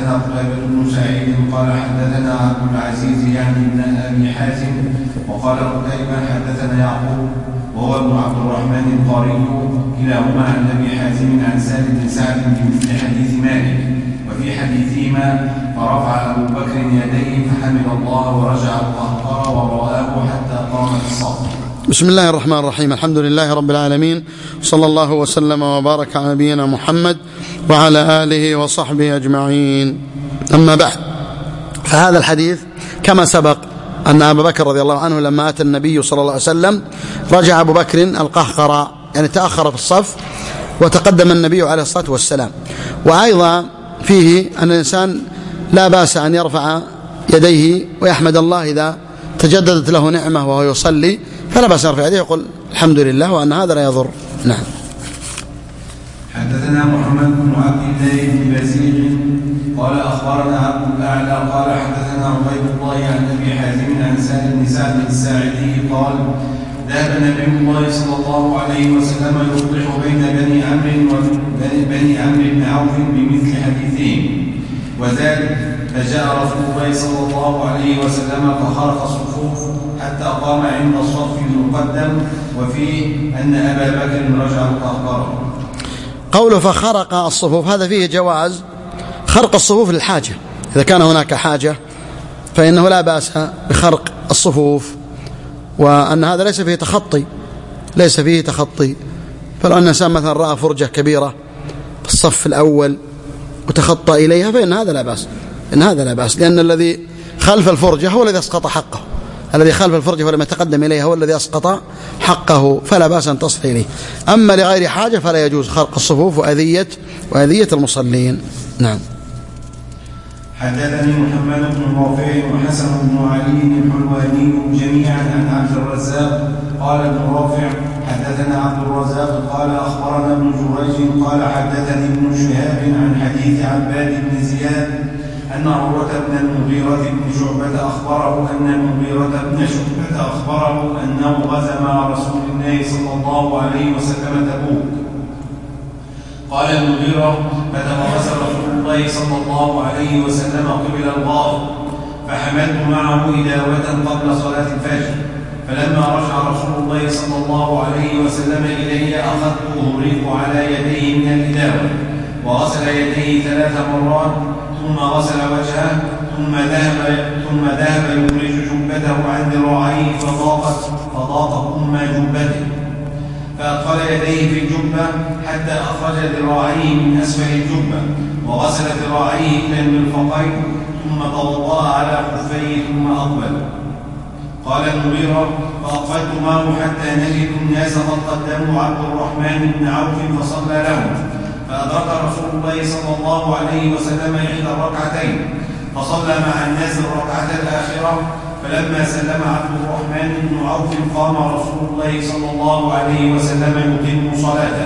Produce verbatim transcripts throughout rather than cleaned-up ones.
حدثنا قتيبة بن سعيد قال حدثنا عبد العزيز يعني بن أبي حاتم وقال قتيبة حدثنا يعقوب وهو ابن عبد الرحمن القاري كلاهما عن أبي حاتم عن سهل بن سعد بمثل حديث مالك وفي حديثهما فرفع أبو بكر يديه فحمد الله ورجع القهقرى ورآه حتى قام في الصف. بسم الله الرحمن الرحيم. الحمد لله رب العالمين، صلى الله وسلم وبارك على نبينا محمد وعلى آله وصحبه أجمعين. أما بعد، فهذا الحديث كما سبق أن أبا بكر رضي الله عنه لما أتى النبي صلى الله عليه وسلم رجع أبو بكر القهقرى، يعني تأخر في الصف وتقدم النبي عليه الصلاة والسلام. وأيضا فيه أن الإنسان لا بأس أن يرفع يديه ويحمد الله إذا تجددت له نعمة وهو يصلي، فلا بأس أن يرفع يديه يقول الحمد لله وأن هذا لا يضر. نعم. حدثنا محمد بن عبد الله بن بزيغ قال أخبرنا عبد الأعلى قال حدثنا عبيد الله عن أبي حازم عن سهل بن سعد الساعدي قال ذهب نبي الله صلى الله عليه وسلم يصلح بين بني عمرو وبني عمرو بن عوف بمثل حديثهم وزاد فجاء رسول الله صلى الله عليه وسلم فخرق الصفوف حتى قام عند الصف المقدم وفيه أن أبا بكر رجع القهقرى. قوله فخرق الصفوف هذا فيه جواز خرق الصفوف للحاجة، إذا كان هناك حاجة فإنه لا بأس بخرق الصفوف، وأن هذا ليس فيه تخطي ليس فيه تخطي فلو أن الإنسان مثلا رأى فرجة كبيرة في الصف الأول وتخطى إليها فإن هذا لا بأس إن هذا لا بأس لأن الذي خلف الفرجة هو الذي أسقط حقه، الذي خلف الفرجة ولم يتقدم إليها هو الذي أسقط حقه، فلا بأس أن تصل إليه. أما لغير حاجة فلا يجوز خرق الصفوف وأذية وأذية المصلين. نعم. حدثني محمد بن رافع وحسن بن علي الحلواني جميعا عن عبد الرزاق قال ابن رافع حدثنا عبد الرزاق قال أخبرنا ابن جريج قال حدثني ابن شهاب عن حديث عباد بن زياد أن عروة بن المغيرة بن شعبة أخبره أن المغيرة بن شعبة أخبره أنه غزا مع رسول الله صلى الله عليه وسلم تبوك. قال المغيرة فتغرس رسول الله صلى الله عليه وسلم قبل الغائط فحملت معه إداوة قبل صلاة الفجر، فلما رجع رسول الله صلى الله عليه وسلم إلي أخذته أغرق على يديه من الإداوة وغسل يديه ثلاث مرات ثم غسل وجهه ثم ذهب ثم ذهب يخرج جبته عن ذراعيه فضاقت فضاق أم جبته فأدخل يديه في الجبة حتى أخرج ذراعيه من أسفل الجبة وغسل ذراعيه إلى المرفقين ثم توضأ على خفيه ثم أقبل. قال المغيرة فأقبلت معه حتى نجد الناس قد قدموا عبد الرحمن بن عوف فصلى لهم، فأدرك رسول الله صلى الله عليه وسلم إحدى الركعتين فصلى مع الناس الركعة الآخرة، فلما سلم عبد الرحمن بن عوف قام رسول الله صلى الله عليه وسلم يتم صلاته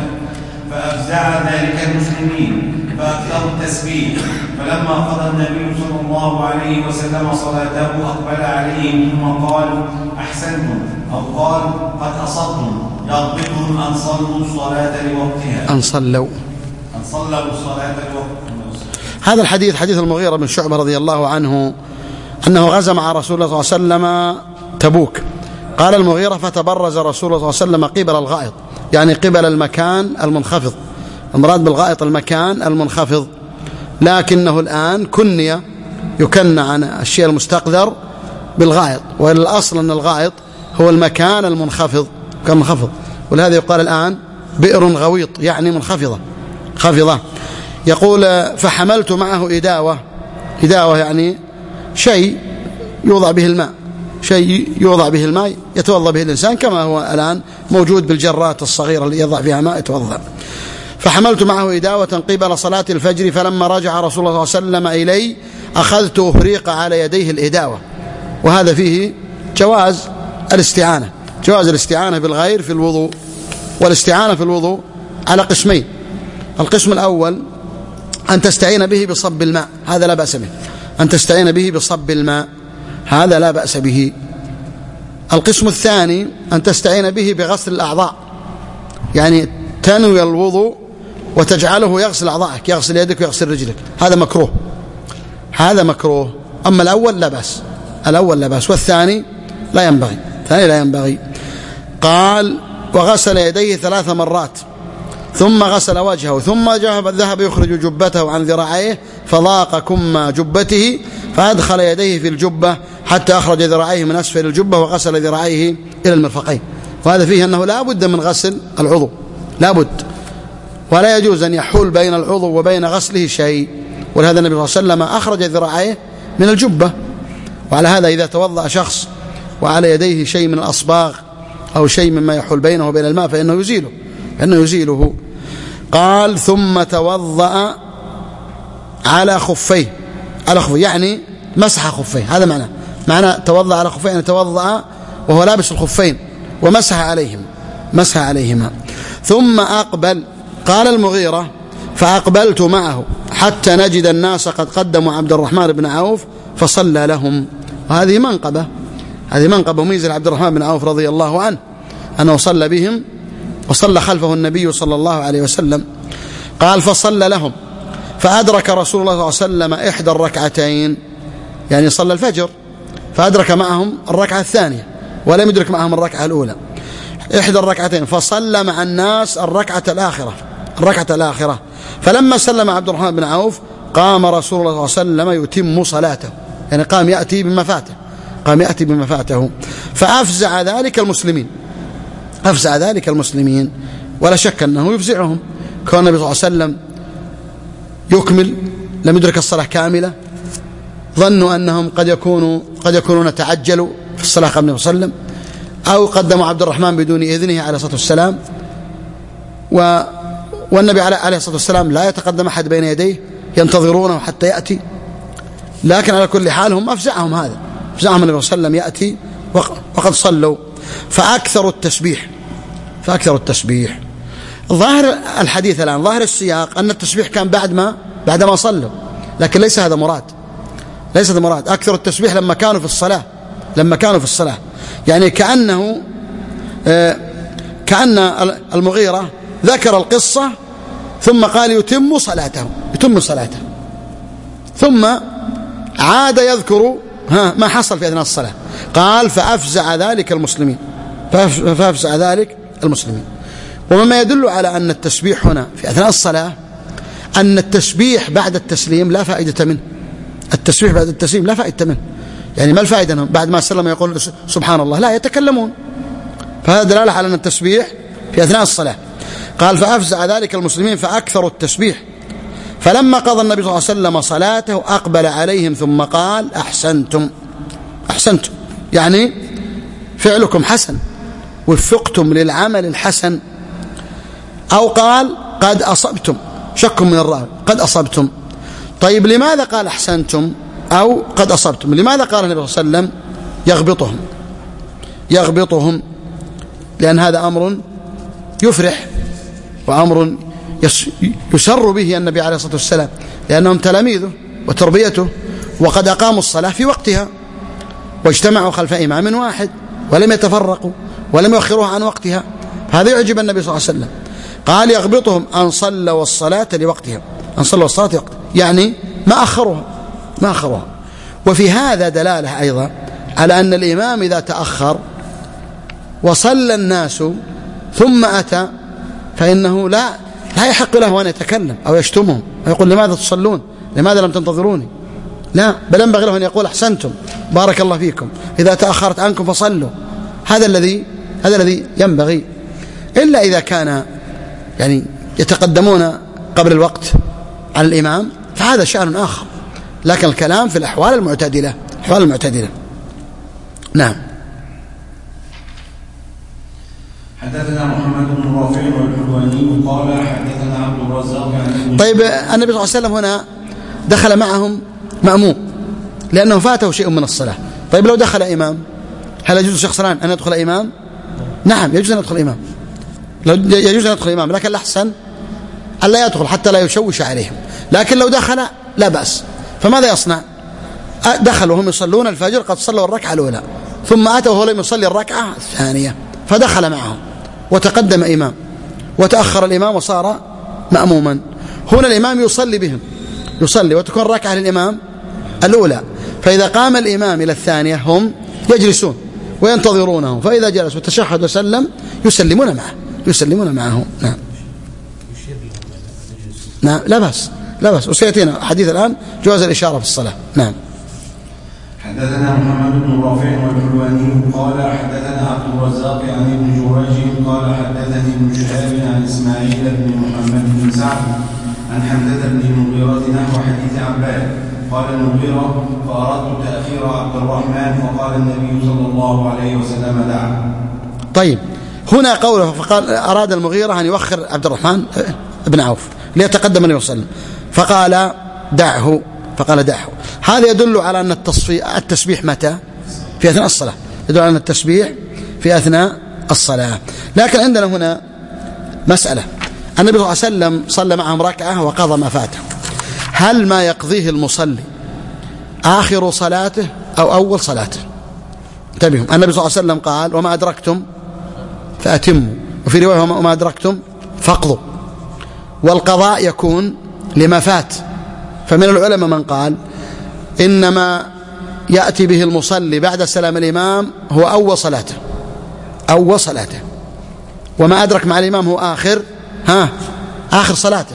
فأفزع ذلك المسلمين فأكثروا التسبيح، فلما قضى النبي صلى الله عليه وسلم صلاته أقبل عليهم ثم قال أحسنتم أو قال قد أصبتم يغبطهم أن صلوا الصلاة لوقتها أن صلوا أن صلوا الصلاة لوقتها. هذا الحديث حديث المغيرة بن شعبة رضي الله عنه أنه غزا مع رسول الله صلى الله عليه وسلم تبوك. قال المغيرة فتبرز رسول الله صلى الله عليه وسلم قبل الغائط، يعني قبل المكان المنخفض، المراد بالغائط المكان المنخفض، لكنه الآن كني يكنى عن الشيء المستقذر بالغائط، والأصل أن الغائط هو المكان المنخفض كان منخفض، ولهذا يقال الآن بئر غويط يعني منخفضة خفضة. يقول فحملت معه إداوة، إداوة يعني شيء يوضع به الماء، شيء يوضع به الماء يتوضأ به الإنسان كما هو الآن موجود بالجرات الصغيرة اللي يضع فيها ماء يتوضأ. فحملت معه إداوة قبل صلاة الفجر، فلما رجع رسول الله صلى الله عليه وسلم إلي أخذت أفريق على يديه الإداوة. وهذا فيه جواز الاستعانة، جواز الاستعانة بالغير في الوضوء. والاستعانة في الوضوء على قسمين، القسم الأول أن تستعين به بصب الماء، هذا لا بأس به، أن تستعين به بصب الماء هذا لا بأس به. القسم الثاني أن تستعين به بغسل الأعضاء، يعني تنوي الوضوء وتجعله يغسل أعضائك، يغسل يدك ويغسل رجلك، هذا مكروه هذا مكروه. أما الأول لا بأس، الأول لا بأس، والثاني لا ينبغي، الثاني لا ينبغي. قال وغسل يديه ثلاث مرات ثم غسل وجهه ثم ذهب يخرج جبته عن ذراعيه فضاق كم جبته فأدخل يديه في الجبة حتى أخرج ذراعيه من أسفل الجبة وغسل ذراعيه إلى المرفقين. وهذا فيه أنه لا بد من غسل العضو، لا بد، ولا يجوز أن يحول بين العضو وبين غسله شيء. ولهذا النبي صلى الله عليه وسلم أخرج ذراعيه من الجبة. وعلى هذا إذا توضأ شخص وعلى يديه شيء من الأصباغ أو شيء مما يحول بينه وبين الماء فإنه يزيله، فإنه يزيله. قال ثم توضأ على خفيه، على خفيه يعني مسح خفيه، هذا معنى معنى توضأ على خفيه، يعني توضأ وهو لابس الخفين ومسح عليهم، مسح عليهما. ثم أقبل، قال المغيرة فأقبلت معه حتى نجد الناس قد قدموا عبد الرحمن بن عوف فصلى لهم. وهذه منقبة، هذه منقبة ميزة لعبد الرحمن بن عوف رضي الله عنه أنه صلى بهم وصلى خلفه النبي صلى الله عليه وسلم. قال فصلى لهم فأدرك رسول الله صلى الله عليه وسلم إحدى الركعتين، يعني صلى الفجر فأدرك معهم الركعة الثانية ولم يدرك معهم الركعة الأولى، إحدى الركعتين، فصلى مع الناس الركعة الآخرة، الركعة الآخرة. فلما سلم عبد الرحمن بن عوف قام رسول الله صلى الله عليه وسلم يتم صلاته، يعني قام يأتي بما فاته، قام يأتي بما فاته. فأفزع ذلك المسلمين، أفزع ذلك المسلمين، ولا شك أنه يفزعهم، كان النبي صلى الله عليه وسلم يكمل، لم يدرك الصلاة كاملة، ظنوا أنهم قد يكونوا قد يكونون تعجلوا في الصلاة قبل النبي صلى الله عليه وسلم، أو قدموا عبد الرحمن بدون إذنه عليه الصلاة والسلام، و والنبي عليه الصلاة والسلام لا يتقدم أحد بين يديه، ينتظرونه حتى يأتي. لكن على كل حال هم أفزعهم، هذا أفزعهم النبي صلى الله عليه وسلم يأتي وقد صلوا. فأكثر التسبيح، فأكثر التسبيح. ظاهر الحديث الآن، ظاهر السياق أن التسبيح كان بعد ما بعد ما صلوا، لكن ليس هذا مراد، ليس هذا مراد. أكثر التسبيح لما كانوا في الصلاة، لما كانوا في الصلاة، يعني كأنه آه كأن المغيرة ذكر القصة ثم قال يتم صلاته، يتم صلاته، ثم عاد يذكر ها ما حصل في أثناء الصلاة. قال فأفزع ذلك المسلمين، فأفزع ذلك المسلمين. ومما يدل على أن التسبيح هنا في أثناء الصلاة أن التسبيح بعد التسليم لا فائدة منه، التسبيح بعد التسليم لا فائدة منه، يعني ما الفائدة أنهم بعد ما سلم يقول سبحان الله، لا، يتكلمون. فهذا دلالة على أن التسبيح في أثناء الصلاة. قال فأفزع ذلك المسلمين فأكثروا التسبيح. فلما قضى النبي صلى الله عليه وسلم صلاته أقبل عليهم ثم قال أحسنتم، أحسنتم يعني فعلكم حسن، وفقتم للعمل الحسن. أو قال قد أصبتم، شك من الراوي، قد أصبتم. طيب لماذا قال أحسنتم أو قد أصبتم؟ لماذا قال النبي صلى الله عليه وسلم يغبطهم، يغبطهم؟ لأن هذا أمر يفرح وأمر يسر به النبي عليه الصلاة والسلام، لأنهم تلاميذه وتربيته، وقد أقاموا الصلاة في وقتها واجتمعوا خلف إمام واحد ولم يتفرقوا ولم يؤخروها عن وقتها. هذا يعجب النبي صلى الله عليه وسلم. قال يغبطهم أن صلوا الصلاة لوقتها، أن صلوا الصلاة لوقتها، يعني ما أخروها، ما أخروها. وفي هذا دلالة أيضا على أن الإمام إذا تأخر وصلى الناس ثم أتى فإنه لا لا يحق له أن يتكلم أو يشتمهم ويقول لماذا تصلون، لماذا لم تنتظروني، لا، بل ينبغي له أن يقول أحسنتم، بارك الله فيكم، إذا تأخرت عنكم فصلوا. هذا الذي هذا الذي ينبغي، إلا إذا كان يعني يتقدمون قبل الوقت على الإمام فهذا شأن آخر، لكن الكلام في الأحوال المعتدلة، الأحوال المعتدلة. نعم. حدثنا محمد بن رافع والحلواني قال حدثنا عبد الرزاق عن. طيب النبي صلى الله عليه وسلم هنا دخل معهم مأموم لأنه فاته شيء من الصلاة. طيب لو دخل إمام هل يجوز شخص الآن أن يدخل إمام؟ نعم يجوز أن يدخل إمام، لو يجوز أن يدخل إمام، لكن الأحسن أن لا يدخل حتى لا يشوش عليهم. لكن لو دخل لا بأس. فماذا يصنع؟ دخلوا وهم يصلون الفجر، قد صلوا الركعة الأولى، ثم أتوا وهو لم يصلي الركعة الثانية، فدخل معهم وتقدم إمام، وتأخر الإمام وصار مأموما. هنا الإمام يصلي بهم، يصلي وتكون ركعة للإمام الأولى. فإذا قام الإمام إلى الثانية هم يجلسون وينتظرونه، فإذا جلس وتشهد وسلم يسلمون معه يسلمون معه. نعم نعم لا بأس لا بأس. وسيأتينا حديث الآن جواز الإشارة في الصلاة. نعم. حدثنا محمد بن رافع والحلواني قال حدثنا عبد الرزاق عن ابن جريج قال حدثني ابن شهاب عن إسماعيل بن محمد بن سعد عن حمزة بن المغيرة نحو حديث عباد. قال المغيرة فأردت تأخير عبد الرحمن فقال النبي صلى الله عليه وسلم دعه. طيب هنا قوله فقال أراد المغيرة أن يؤخر عبد الرحمن بن عوف ليتقدم النبي صلى الله عليه وسلم فقال دعه فقال دعه. هذا يدل على أن التسبيح متى؟ في أثناء الصلاة. يدل على أن التسبيح في أثناء الصلاة. لكن عندنا هنا مسألة. النبي صلى الله عليه وسلم صلى معهم ركعة وقضى ما فاته. هل ما يقضيه المصلي آخر صلاته أو أول صلاته؟ انتبهوا، النبي صلى الله عليه وسلم قال وما أدركتم فأتموا، وفي رواية وما أدركتم فاقضوا، والقضاء يكون لما فات. فمن العلماء من قال إنما يأتي به المصلي بعد سلام الإمام هو أول صلاته أول صلاته وما أدرك مع الإمام هو آخر ها آخر صلاته.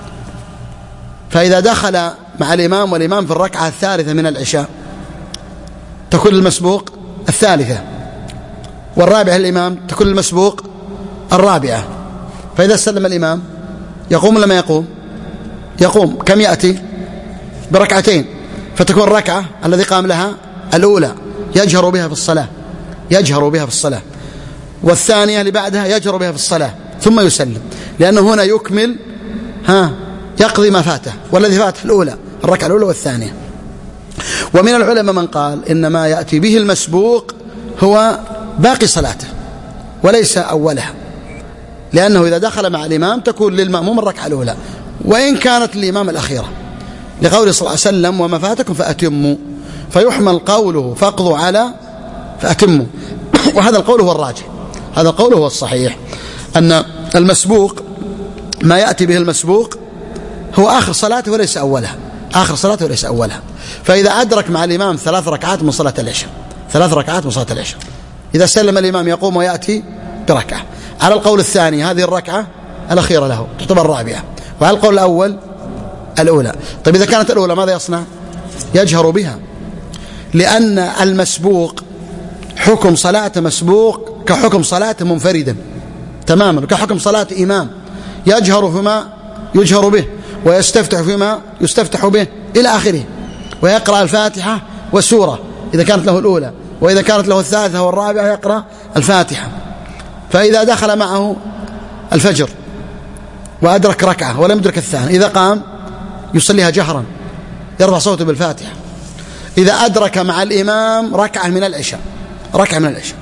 فإذا دخل مع الإمام والإمام في الركعة الثالثة من العشاء تكون المسبوق الثالثة، والرابعة الإمام تكون المسبوق الرابعة. فإذا سلم الإمام يقوم لما يقوم يقوم كم يأتي بركعتين، فتكون الركعة الذي قام لها الأولى يجهر بها في الصلاة يجهر بها في الصلاة والثانية اللي بعدها يجهر بها في الصلاة ثم يسلم، لأنه هنا يكمل ها يقضي ما فاته والذي فات في الأولى الركعة الأولى والثانية. ومن العلماء من قال إنما يأتي به المسبوق هو باقي صلاته وليس أولها، لأنه إذا دخل مع الإمام تكون للمأموم الركعة الأولى وإن كانت الإمام الأخيرة، لقوله صلى الله عليه وسلم وما فاتكم فأتموا، فيحمل قوله فاقضوا على فأتموا. وهذا القول هو الراجح، هذا القول هو الصحيح، أن المسبوق ما يأتي به المسبوق هو آخر صلاته وليس أولها آخر صلاته وليس أولها. فإذا أدرك مع الإمام ثلاث ركعات من صلاة العشاء ثلاث ركعات من صلاة العشاء إذا سلم الإمام يقوم ويأتي بركعة. على القول الثاني هذه الركعة الأخيرة له تعتبر الرابعة، وعلى القول الأول الأولى. طيب إذا كانت الأولى ماذا يصنع؟ يجهر بها، لأن المسبوق حكم صلاة مسبوق كحكم صلاة منفردا تماما، كحكم صلاة إمام يجهر فيما يجهر به ويستفتح فيما يستفتح به إلى آخره، ويقرأ الفاتحة والسورة إذا كانت له الأولى، وإذا كانت له الثالثة والرابعة يقرأ الفاتحة. فإذا دخل معه الفجر وأدرك ركعة ولم يدرك الثانية إذا قام يصليها جهرا يرفع صوته بالفاتحة. إذا أدرك مع الإمام ركعة من العشاء ركعة من العشاء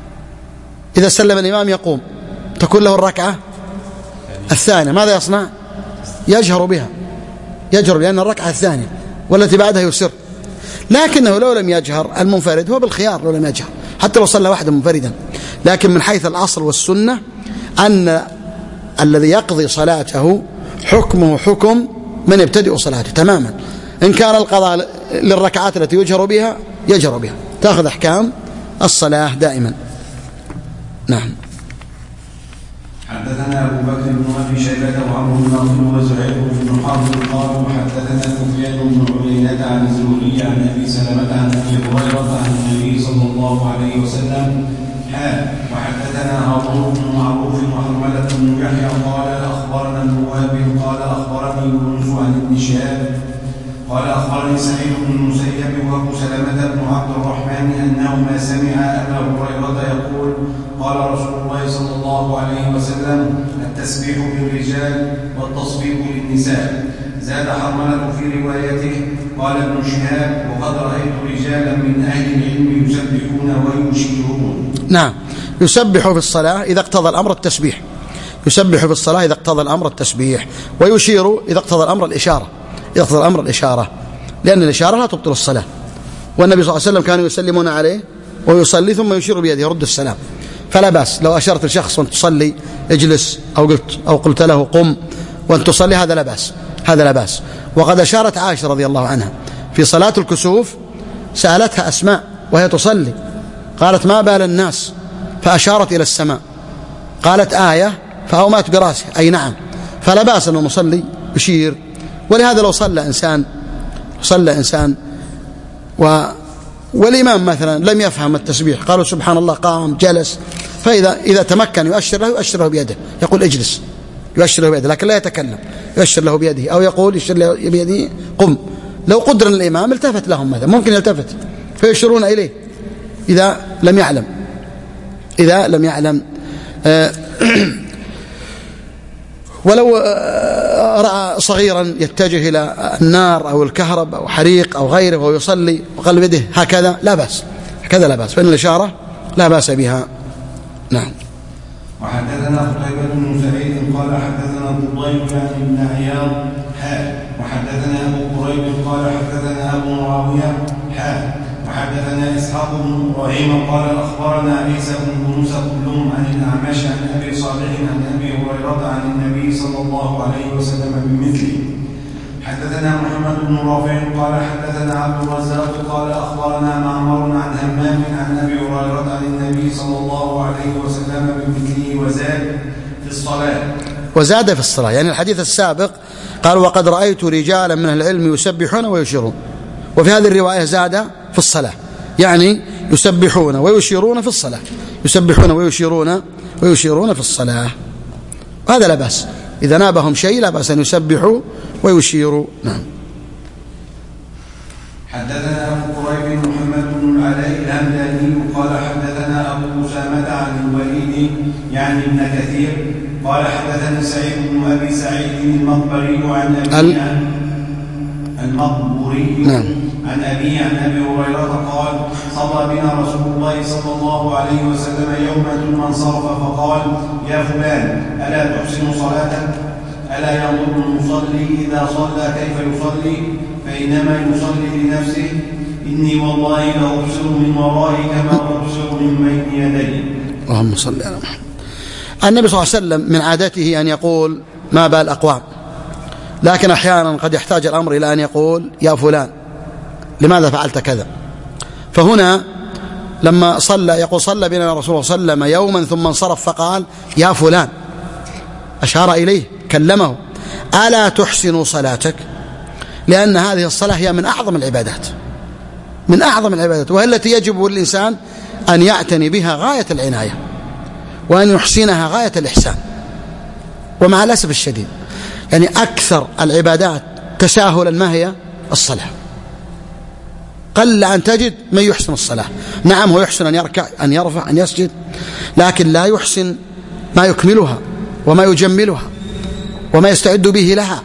إذا سلم الإمام يقوم تكون له الركعة الثانية، ماذا يصنع؟ يجهر بها يجهر لأن الركعة الثانية والتي بعدها يسر. لكنه لو لم يجهر المنفرد هو بالخيار لو لم يجهر حتى لو صلى واحدا منفردا، لكن من حيث الأصل والسنة أن الذي يقضي صلاته حكمه حكم من يبتدئ صلاته تماما. إن كان القضاء للركعات التي يجهر بها يجهر بها تأخذ أحكام الصلاة دائما. نعم. حدثنا أبو بكر بن أبي شيبة وعمرو بن ناصر وزهير بن حرب قالوا حدثنا سفيان بن عيينة عن الزهري عن أبي سلمة عن أبي هريرة عن النبي صلى الله عليه وسلم حال. وحدثنا هارون بن معروف وحرملة بن يحيى قال أخبرنا ابن وهب قال أخبرني يونس عن ابن شهاب قال أخبرني سعيد بن المسيب وأبو سلمة بن عبد الرحمن أنهما سمع أبا هريرة يقول قال رسول الله صلى الله عليه وسلم التسبيح للرجال والتصفيق للنساء. زاد حرملة في روايته قال ابن شهاب وقد رأيت رجالا من أهل العلم يسبحون ويشيرون. نعم، يسبح في الصلاة إذا اقتضى الأمر التسبيح يسبح في الصلاة إذا اقتضى الأمر التسبيح ويشير إذا اقتضى الأمر الإشارة إذا اقتضى الأمر الإشارة لأن الإشارة لا تبطل الصلاة، والنبي صلى الله عليه وسلم كانوا يسلمون عليه ويصلي ثم يشير بيده يرد السلام، فلا بأس لو أشرت لشخص وأنت تصلي اجلس أو قلت, أو قلت له قم وأنت تصلي هذا لا بأس هذا لا بأس. وقد أشارت عائشة رضي الله عنها في صلاة الكسوف سألتها أسماء وهي تصلي، قالت ما بال الناس، فأشارت إلى السماء، قالت آية فأومأت براسه، أي نعم. فلا بأس أنه مصلي يشير. ولهذا لو صلى إنسان صلى إنسان و والإمام مثلا لم يفهم التسبيح، قالوا سبحان الله، قام جلس، فإذا إذا تمكن يؤشر له يؤشر له بيده، يقول اجلس، يؤشر له بيده، لكن لا يتكلم، يؤشر له بيده، أو يقول يؤشر له بيده قم. لو قدر الإمام التفت لهم مثلا، ممكن يلتفت فيشيرون إليه إذا لم يعلم إذا لم يعلم آه ولو رأى صغيرا يتجه إلى النار أو الكهرب أو حريق أو غيره وهو يصلي وقلب يده هكذا لا بأس، هكذا لا بأس، فإن الإشارة لا بأس بها. نعم. وحدثنا قتيبة بن سعيد قال حدثنا الضبيب بن عياض حاء وحدثنا أبو قريب قال حدثنا أبو معاوية حاء وحدثنا إسحاق بن إبراهيم قال أخبرنا عيسى بن موسى كلهم عن الأعمش عن أبي صالح عن أبي هريرة عن النبي صلى الله عليه وسلم بمثله. حدثنا محمد بن رافع قال حدثنا عبد الرزاق قال أخبرنا معمر عن همام عن أبي هريرة عن النبي صلى الله عليه وسلم بمثله وزاد في الصلاة وزاد في الصلاة يعني الحديث السابق قال وقد رأيت رجالا من العلم يسبحون ويشيرون، وفي هذه الرواية زاد في الصلاة، يعني يسبحون ويشيرون في الصلاة، يسبحون ويشيرون ويشيرون في الصلاة، وهذا لا بأس، إذا نابهم شيء لا بأس أن يسبحوا ويشيروا. نعم. حدثنا أبو قريب محمد بن العلاء الهمداني قال حدثنا أبو أسامة عن الوليد يعني ابن كثير قال حدثنا سعيد بن أبي سعيد المقبري عن أبي المقبري نعم. عن أبي عن أبي هريرة قال صلى بنا رسول الله صلى الله عليه وسلم يوما ثم انصرف فقال يا فلان ألا تحسن صلاتك؟ ألا ينظر المصلي إذا صلى كيف يصلي؟ فإنما يصلي لنفسه. إني والله لأبصر من ورائي كما أبصر من بين يدي. اللهم صل على محمد. النبي صلى الله عليه وسلم من عادته أن يقول ما بال أقوام، لكن أحيانا قد يحتاج الأمر إلى أن يقول يا فلان لماذا فعلت كذا. فهنا لما صلى يقول صلى بنا رسول الله صلى الله عليه وسلم يوما ثم انصرف فقال يا فلان، أشار إليه كلمه، ألا تحسن صلاتك؟ لأن هذه الصلاة هي من أعظم العبادات، من أعظم العبادات، وهي التي يجب للإنسان أن يعتني بها غاية العناية وأن يحسنها غاية الإحسان. ومع الأسف الشديد يعني أكثر العبادات تساهلا ما هي الصلاة، قل أن تجد من يحسن الصلاة. نعم هو يحسن أن يركع أن يرفع أن يسجد، لكن لا يحسن ما يكملها وما يجملها وما يستعد به لها.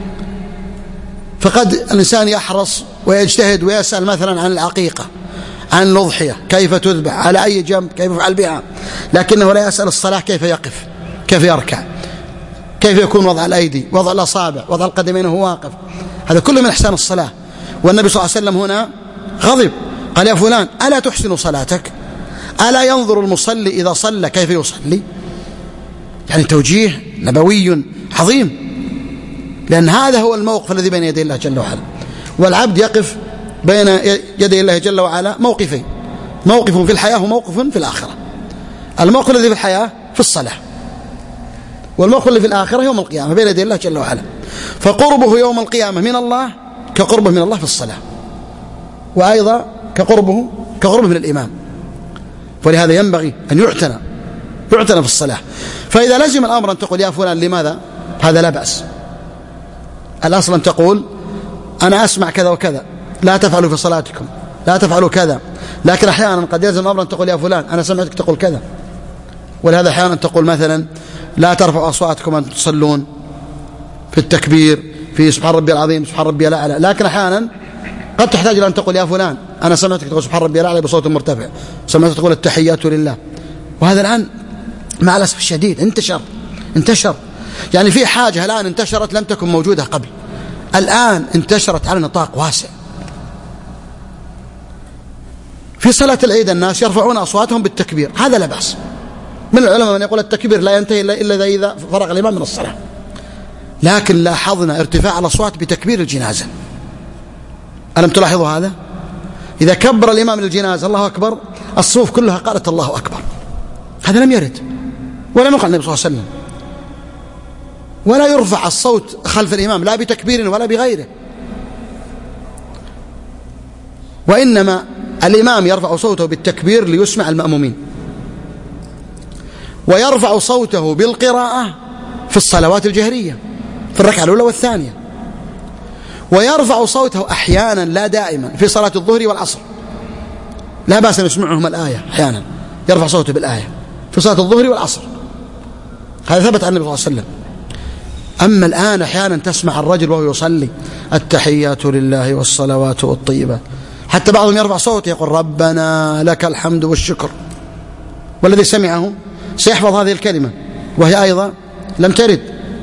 فقد الإنسان يحرص ويجتهد ويسأل مثلا عن العقيقة، عن الأضحية كيف تذبح، على أي جنب، كيف يفعل بها، لكنه لا يسأل الصلاة كيف يقف، كيف يركع، كيف يكون وضع الأيدي، وضع الأصابع، وضع القدمين وهو واقف. هذا كله من إحسان الصلاة. والنبي صلى الله عليه وسلم هنا غضب، قال يا فلان ألا تحسن صلاتك؟ ألا ينظر المصلي إذا صلى كيف يصلي؟ يعني توجيه نبوي عظيم، لأن هذا هو الموقف الذي بين يدي الله جل وعلا. والعبد يقف بين يدي الله جل وعلا موقفين، موقف في الحياة وموقف في الآخرة. الموقف الذي في الحياة في الصلاة، والموقف الذي في الآخرة يوم القيامة بين يدي الله جل وعلا. فقربه يوم القيامة من الله كقربه من الله في الصلاة، وأيضا كقربه كقربه من الإمام. ولهذا ينبغي أن يعتنى يعتنى في الصلاة. فإذا لزم الأمر أن تقول يا فلان لماذا، هذا لا بأس. الأصل أن تقول أنا أسمع كذا وكذا، لا تفعلوا في صلاتكم، لا تفعلوا كذا. لكن أحيانا قد يلزم الأمر أن تقول يا فلان أنا سمعتك تقول كذا. ولهذا أحيانا تقول مثلا لا ترفعوا أصواتكم أن تصلون في التكبير في سبحان ربي العظيم سبحان ربي الأعلى. لكن أحيانا قد تحتاج إلى أن تقول يا فلان أنا سمعتك تقول سبحان ربي الأعلى بصوت مرتفع، سمعتك تقول التحيات لله. وهذا الآن مع الأسف الشديد انتشر انتشر يعني في حاجة الآن انتشرت لم تكن موجودة قبل، الآن انتشرت على نطاق واسع. في صلاة العيد الناس يرفعون أصواتهم بالتكبير، هذا لا بأس. من العلماء من يقول التكبير لا ينتهي إلا إذا فرغ الإمام من الصلاة. لكن لاحظنا ارتفاع الأصوات بتكبير الجنازة، ألم تلاحظوا هذا؟ إذا كبر الإمام للجنازة الله أكبر، الصفوف كلها قالت الله أكبر. هذا لم يرد ولم يقل النبي صلى الله عليه وسلم. ولا يرفع الصوت خلف الإمام لا بتكبير ولا بغيره، وإنما الإمام يرفع صوته بالتكبير ليسمع المأمومين، ويرفع صوته بالقراءة في الصلوات الجهرية في الركعة الأولى والثانية، ويرفع صوته أحيانا لا دائما في صلاة الظهر والعصر، لا بأس أن يسمعهم الآية، أحيانا يرفع صوته بالآية في صلاة الظهر والعصر، هذا ثبت عن النبي صلى الله عليه وسلم. أما الآن أحيانا تسمع الرجل وهو يصلي التحيات لله والصلوات والطيبات، حتى بعضهم يرفع صوته يقول ربنا لك الحمد والشكر، والذي سمعه سيحفظ هذه الكلمة وهي أيضا لم ترد.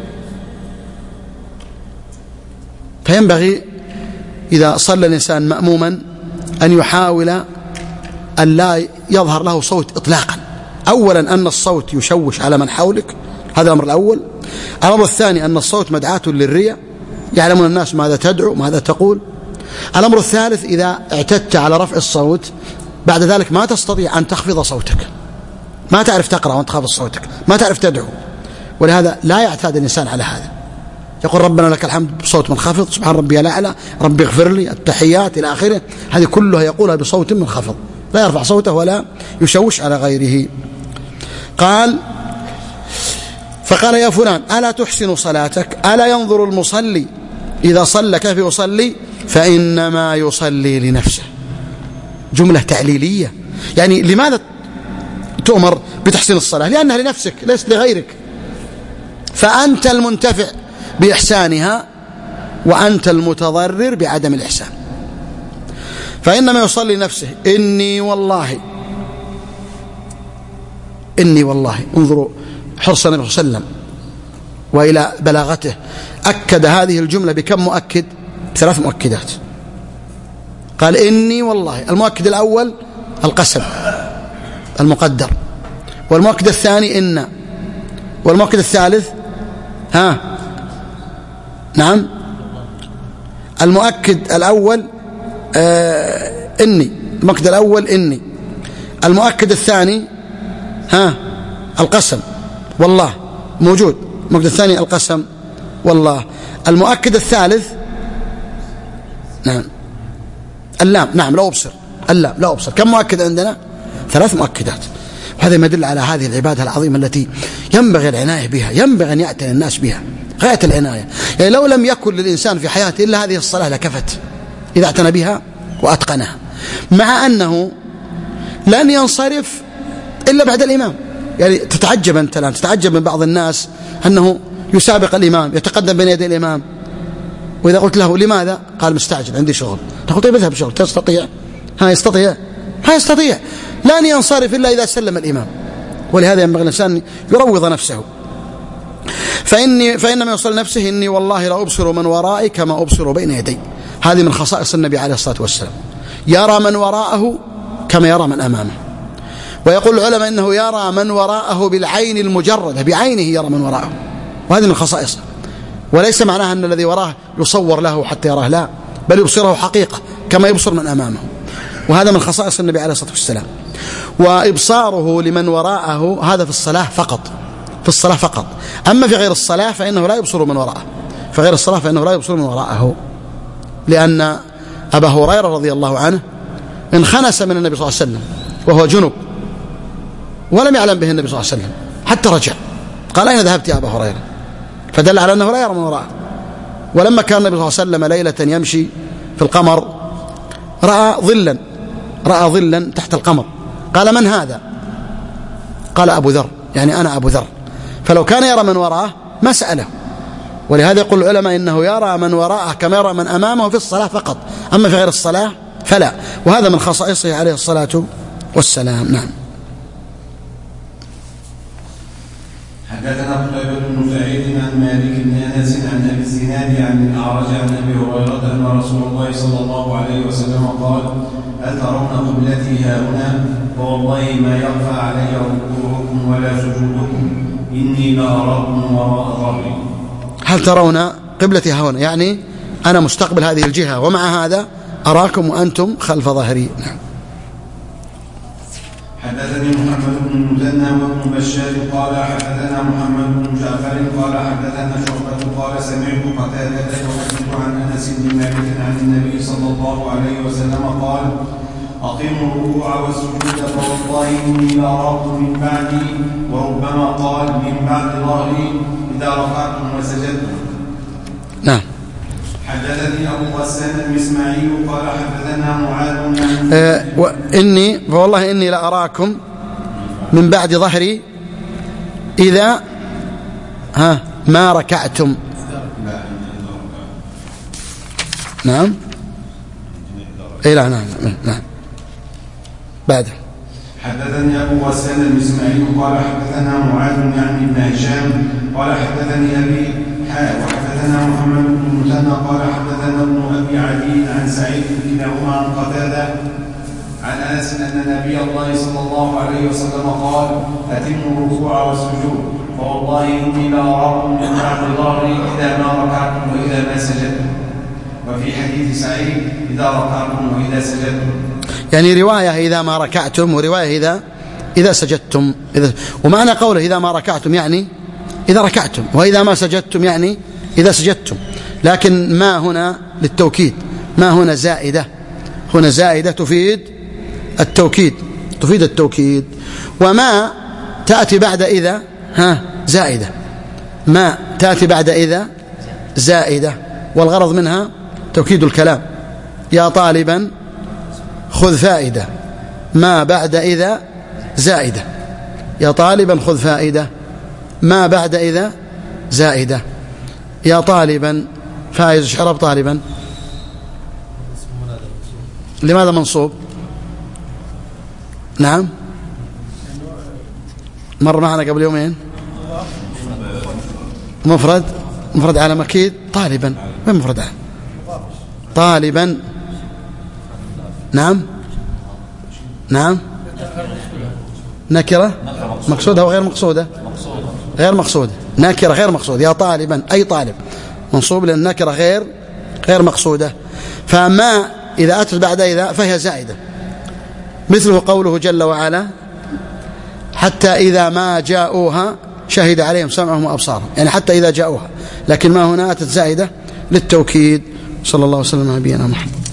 فينبغي إذا صلى الإنسان مأموما أن يحاول أن لا يظهر له صوت إطلاقا. أولا أن الصوت يشوش على من حولك، هذا الأمر الأول. الأمر الثاني أن الصوت مدعاة للرياء، يعلمون الناس ماذا تدعو ماذا تقول. الأمر الثالث إذا اعتدت على رفع الصوت بعد ذلك ما تستطيع أن تخفض صوتك، ما تعرف تقرأ وأنت خافض صوتك، ما تعرف تدعو، ولهذا لا يعتاد الإنسان على هذا. يقول ربنا لك الحمد بصوت منخفض، سبحان ربي الأعلى، ربي اغفر لي، التحيات إلى آخره، هذه كلها يقولها بصوت منخفض، لا يرفع صوته ولا يشوش على غيره. قال فقال يا فلان ألا تحسن صلاتك؟ ألا ينظر المصلي إذا صلى كيف يصلي؟ فإنما يصلي لنفسه. جملة تعليلية، يعني لماذا تؤمر بتحسين الصلاة؟ لأنها لنفسك ليست لغيرك، فأنت المنتفع بإحسانها وأنت المتضرر بعدم الإحسان. فإنما يصلي لنفسه. إني والله إني والله انظروا حرص النبي صلى الله عليه وسلم وإلى بلاغته، أكد هذه الجملة بكم مؤكد؟ ثلاث مؤكدات. قال إني والله، المؤكد الأول القسم المقدر، والمؤكد الثاني إن، والمؤكد الثالث ها نعم المؤكد الأول آه إني، المؤكد الأول إني، المؤكد الثاني ها القسم والله موجود، المؤكد الثاني القسم والله، المؤكد الثالث نعم اللام، نعم لا أبصر، اللام لا أبصر. كم مؤكد عندنا؟ ثلاث مؤكدات. وهذا ما يدل على هذه العبادة العظيمة التي ينبغي العناية بها، ينبغي أن يعتني الناس بها غاية العناية. يعني لو لم يكن للإنسان في حياته إلا هذه الصلاة لكفت إذا اعتنى بها وأتقنها، مع أنه لن ينصرف إلا بعد الإمام. يعني تتعجب أنت الآن، تتعجب من بعض الناس أنه يسابق الإمام، يتقدم بين يدي الإمام، وإذا قلت له لماذا؟ قال مستعجل عندي شغل. تقول طيب اذهب شغل، تستطيع؟ ها يستطيع؟ ها يستطيع، لن ينصرف إلا إذا سلم الإمام. ولهذا ينبغي الإنسان يروض نفسه. فإني فإنما يوصل نفسه إني والله لا أبصر من ورائي كما أبصر بين يدي. هذه من خصائص النبي عليه الصلاة والسلام، يرى من وراءه كما يرى من أمامه. ويقول العلماء إنه يرى من وراءه بالعين المجردة، بعينه يرى من وراءه، وهذه من خصائصه. وليس معناها أن الذي وراه يصور له حتى يراه، لا، بل يبصره حقيقة كما يبصر من أمامه. وهذا من خصائص النبي عليه الصلاة والسلام. وإبصاره لمن وراءه هذا في الصلاة فقط، في الصلاة فقط. أما في غير الصلاة فإنه لا يبصر من وراءه، في غير الصلاة فإنه لا يبصر من وراءه. لأن أبا هريرة رضي الله عنه انخنس من النبي صلى الله عليه وسلم وهو جنب، ولم يعلم به النبي صلى الله عليه وسلم حتى رجع، قال أين ذهبت يا أبا هريرة؟ فدل على أنه لا يرى من وراءه. ولما كان النبي صلى الله عليه وسلم ليلة يمشي في القمر رأى ظلا، رأى ظلا تحت القمر، قال من هذا؟ قال أبو ذر، يعني أنا أبو ذر. فلو كان يرى من وراءه ما سأله. ولهذا يقول العلماء إنه يرى من وراءه كما يرى من أمامه في الصلاة فقط، أما في غير الصلاة فلا. وهذا من خصائصه عليه الصلاة والسلام. نعم. حدثنا قتيبة بن سعيد عن مالك بن أنس عن أبي الزناد عن الأعرج عن أبي هريرة أن رسول الله صلى الله عليه وسلم قال: هل ترون قبلتي هاهنا؟ فوالله ما يخفى علي ركوعكم ولا سجودكم، إني لأراكم وراء ظهري. هل ترون قبلتي هاهنا؟ يعني أنا مستقبل هذه الجهة، ومع هذا أراكم وأنتم خلف ظهري. نعم. حدثني محمد بن المثنى وابن بشار قال حدثنا محمد بن جعفر قال حدثنا شعبة قال سمعت قتادة يحدث عن أنس بن مالك عن النبي صلى الله عليه وسلم قال أقيموا الركوع والسجود فوالله إني لأراكم من بعدي، وربما قال من بعد ظهري إذا ركعتم وسجدتم. نعم. حدثني أبو غسان المسماعي قال حدثنا معاذ أه وإني فوالله إني لأراكم من بعد ظهري إذا ها ما ركعتم. نعم. إيه لا نعم نعم بعد. حدثني أبو غسان المسماعي قال حدثنا معاذ يعني بن هشام قال حدثني أبي وحدثنا محمد بن المثنى قال حدثنا ابن أبي عدي عن سعيد كلاهما عن قتادة عن أنس أن نبي الله صلى الله عليه وسلم قال أتموا الركوع والسجود فوالله إني لأراكم من بعد ظهري إذا ما ركعتم وإذا ما سجدتم. وفي حديث سعيد إذا ركعتم وإذا سجدتم، يعني رواية إذا ما ركعتم ورواية إذا إذا سجدتم. إذا ومعنى قوله إذا ما ركعتم يعني إذا ركعتم، وإذا ما سجدتم يعني إذا سجدتم، لكن ما هنا للتوكيد، ما هنا زائدة، هنا زائدة تفيد التوكيد، تفيد التوكيد. وما تأتي بعد إذا ها زائدة، ما تأتي بعد إذا زائدة، والغرض منها توكيد الكلام. يا طالبا خذ فائدة، ما بعد إذا زائدة. يا طالبا خذ فائدة، ما بعد إذا زائدة. يا طالبا فائز شعرب طالبا لماذا منصوب؟ نعم مر معنا قبل يومين. مفرد مفرد على مكيد. طالبا وين مفرد على طالبا؟ نعم نعم نكرة مقصودة وغير مقصودة؟ غير مقصودة. نكرة غير مقصودة. يا طالبا أي طالب منصوب لأن نكرة غير غير مقصودة. فما إذا أتت بعد إذا فهي زائدة، مثله قوله جل وعلا حتى إذا ما جاءوها شهد عليهم سمعهم وأبصارهم، يعني حتى إذا جاءوها، لكن ما هنا أتت زائدة للتوكيد. صلى الله وسلم على نبينا محمد.